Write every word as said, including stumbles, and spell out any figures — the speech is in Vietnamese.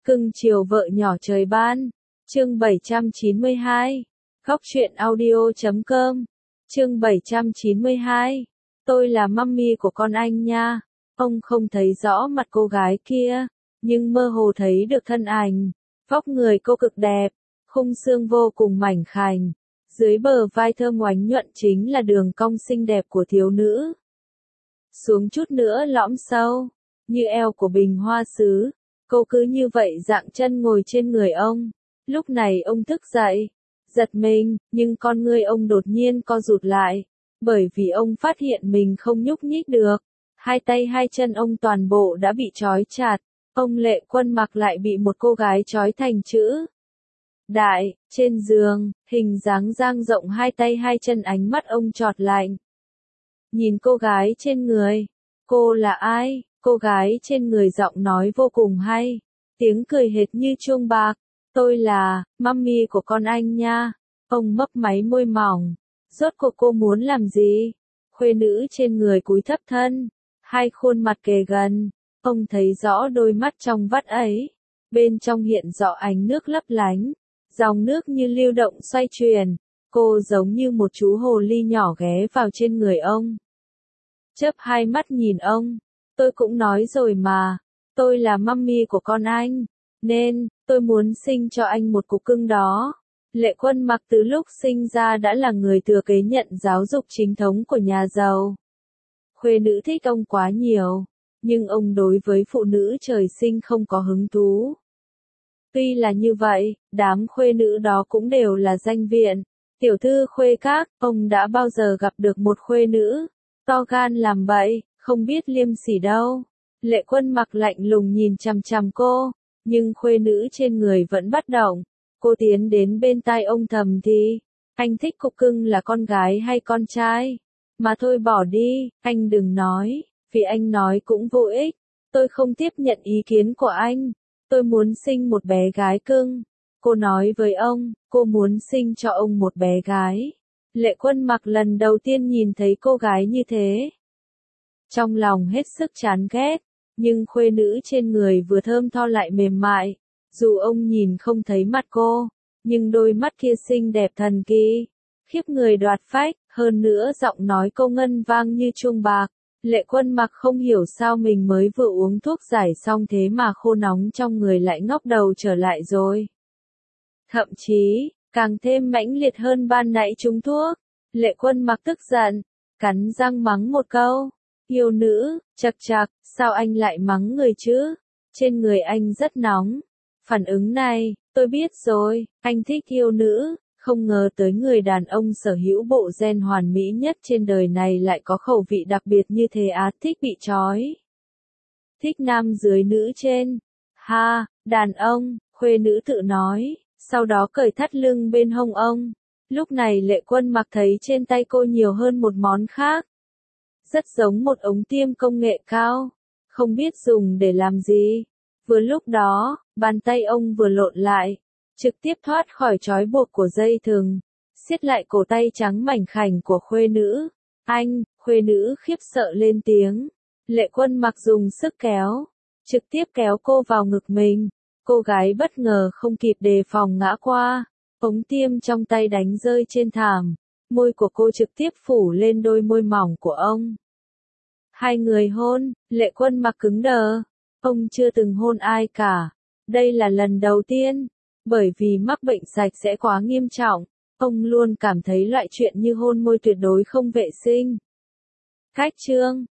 Cưng chiều vợ nhỏ trời ban. Chương bảy trăm chín mươi hai. Góc truyện audio chấm com. Chương bảy trăm chín mươi hai. Tôi là mummy của con anh nha. Ông không thấy rõ mặt cô gái kia, nhưng mơ hồ thấy được thân ảnh. Vóc người cô cực đẹp, khung xương vô cùng mảnh khảnh. Dưới bờ vai thơm oánh nhuận chính là đường cong xinh đẹp của thiếu nữ. Xuống chút nữa lõm sâu, như eo của bình hoa sứ. Cô cứ như vậy dạng chân ngồi trên người ông. Lúc này ông thức dậy, giật mình, nhưng con ngươi ông đột nhiên co rụt lại, bởi vì ông phát hiện mình không nhúc nhích được. Hai tay hai chân ông toàn bộ đã bị trói chặt. Ông Lệ Quân Mặc lại bị một cô gái trói thành chữ đại, trên giường, hình dáng dang rộng hai tay hai chân, ánh mắt ông chọt lạnh. Nhìn cô gái trên người, cô là ai? Cô gái trên người giọng nói vô cùng hay, tiếng cười hệt như chuông bạc. Tôi là mummy của con anh nha. Ông mấp máy môi mỏng. Rốt cuộc cô muốn làm gì? Khuê nữ trên người cúi thấp thân, hai khuôn mặt kề gần. Ông thấy rõ đôi mắt trong vắt ấy, bên trong hiện rõ ánh nước lấp lánh, dòng nước như lưu động xoay chuyển. Cô giống như một chú hồ ly nhỏ ghé vào trên người ông, chớp hai mắt nhìn ông. Tôi cũng nói rồi mà, tôi là mummy của con anh, nên tôi muốn sinh cho anh một cục cưng đó. Lệ Quân Mặc từ lúc sinh ra đã là người thừa kế nhận giáo dục chính thống của nhà giàu. Khuê nữ thích ông quá nhiều, nhưng ông đối với phụ nữ trời sinh không có hứng thú. Tuy là như vậy, đám khuê nữ đó cũng đều là danh viện, tiểu thư khuê các. Ông đã bao giờ gặp được một khuê nữ to gan làm bậy, không biết liêm sỉ đâu. Lệ Quân Mặc lạnh lùng nhìn chằm chằm cô, nhưng khuê nữ trên người vẫn bất động. Cô tiến đến bên tai ông thầm thì, anh thích cục cưng là con gái hay con trai? Mà thôi bỏ đi, anh đừng nói, vì anh nói cũng vô ích. Tôi không tiếp nhận ý kiến của anh. Tôi muốn sinh một bé gái cưng. Cô nói với ông, cô muốn sinh cho ông một bé gái. Lệ Quân Mặc lần đầu tiên nhìn thấy cô gái như thế, trong lòng hết sức chán ghét, nhưng khuê nữ trên người vừa thơm tho lại mềm mại. Dù ông nhìn không thấy mặt cô, nhưng đôi mắt kia xinh đẹp thần kỳ, khiếp người đoạt phách, hơn nữa giọng nói cô ngân vang như chuông bạc. Lệ Quân Mặc không hiểu sao mình mới vừa uống thuốc giải xong thế mà khô nóng trong người lại ngóc đầu trở lại rồi. Thậm chí, càng thêm mãnh liệt hơn ban nãy trúng thuốc. Lệ Quân Mặc tức giận, cắn răng mắng một câu. Yêu nữ, chật chật, sao anh lại mắng người chứ? Trên người anh rất nóng. Phản ứng này, tôi biết rồi, anh thích yêu nữ. Không ngờ tới người đàn ông sở hữu bộ gen hoàn mỹ nhất trên đời này lại có khẩu vị đặc biệt như thế á, thích bị trói. Thích nam dưới nữ trên. Ha, đàn ông, khuê nữ tự nói, sau đó cởi thắt lưng bên hông ông. Lúc này Lệ Quân Mặc thấy trên tay cô nhiều hơn một món khác. Rất giống một ống tiêm công nghệ cao, không biết dùng để làm gì. Vừa lúc đó, bàn tay ông vừa lộn lại, trực tiếp thoát khỏi trói buộc của dây thừng, siết lại cổ tay trắng mảnh khảnh của khuê nữ. Anh, khuê nữ khiếp sợ lên tiếng. Lệ Quân Mặc dùng sức kéo, trực tiếp kéo cô vào ngực mình. Cô gái bất ngờ không kịp đề phòng ngã qua, ống tiêm trong tay đánh rơi trên thảm. Môi của cô trực tiếp phủ lên đôi môi mỏng của ông. Hai người hôn, Lệ Quân Mặc cứng đờ. Ông chưa từng hôn ai cả. Đây là lần đầu tiên. Bởi vì mắc bệnh sạch sẽ quá nghiêm trọng, ông luôn cảm thấy loại chuyện như hôn môi tuyệt đối không vệ sinh. Cách chương